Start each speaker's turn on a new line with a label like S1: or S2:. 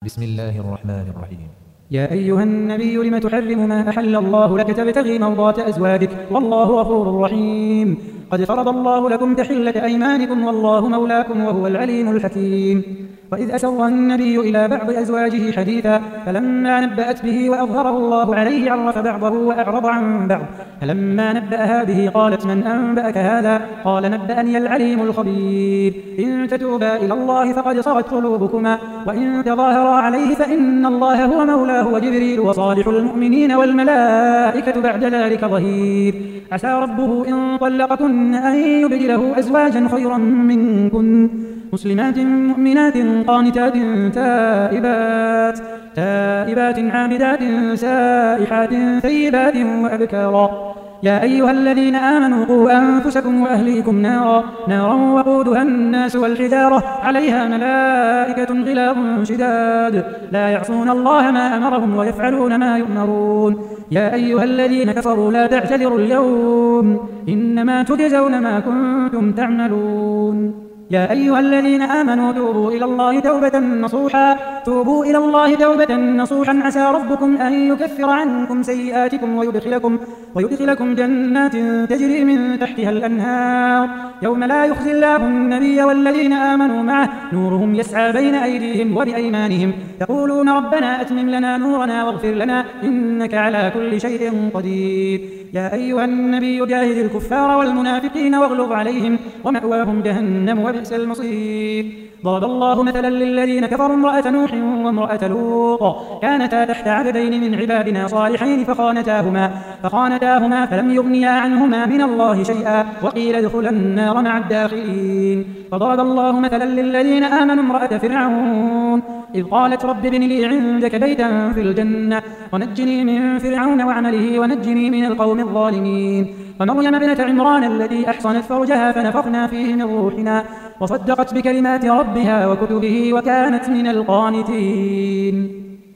S1: بسم الله الرحمن الرحيم.
S2: يا أيها النبي لم تحرم ما أحل الله لك تبتغي مرضات أزواجك والله غفور رحيم. قد فرض الله لكم تحلة أيمانكم والله مولاكم وهو العليم الحكيم. وإذ أسر النبي إلى بعض أزواجه حديثا فلما نبأت به وأظهره الله عليه عرف بعضه وأعرض عن بعض. فلما نبأها به قالت من أنبأك هذا؟ قال نبأني العليم الخبير. إن تتوبا إلى الله فقد صغت قلوبكما وإن تظاهرا عليه فإن الله هو مولاه وجبريل وصالح المؤمنين والملائكة بعد ذلك ظهير. عسى ربه إن طلقكن أن يبدله أزواجا خيرا منكن مسلمات مؤمنات قانتات تائبات عابدات سائحات ثيبات وأبكارا. يا أيها الذين آمنوا قوا أنفسكم وأهليكم نارا وقودها الناس والحجارة عليها ملائكة غلاظ شداد لا يعصون الله ما أمرهم ويفعلون ما يؤمرون. يا أيها الذين كفروا لا تعتذروا اليوم إنما تجزون ما كنتم تعملون. يا أيها الذين آمنوا توبوا إلى الله توبة نصوحا عسى ربكم أن يكفر عنكم سيئاتكم ويدخلكم جنات تجري من تحتها الأنهار يوم لا يخزي الله النبي والذين آمنوا معه نورهم يسعى بين أيديهم وبأيمانهم يقولون ربنا أتمم لنا نورنا واغفر لنا إنك على كل شيء قدير. يا أيها النبي جاهد الكفار والمنافقين واغلظ عليهم ومأواهم جهنم وبئس المصير. ضرب الله مثلا للذين كفروا امرأة نوح وامرأة لوط كانتا تحت عبدين من عبادنا صالحين فخانتاهما فلم يغنيا عنهما من الله شيئا وقيل ادخلا النار مع الداخلين. فضرب الله مثلا للذين آمنوا امرأة فرعون إذ قالت رب ابن لي عندك بيتا في الجنة ونجني من فرعون وعمله ونجني من القوم الظالمين. ومريم ابنة عمران التي أحصنت فرجها فنفخنا فيه من روحنا وصدقت بكلمات ربها وكتبه وكانت من القانتين.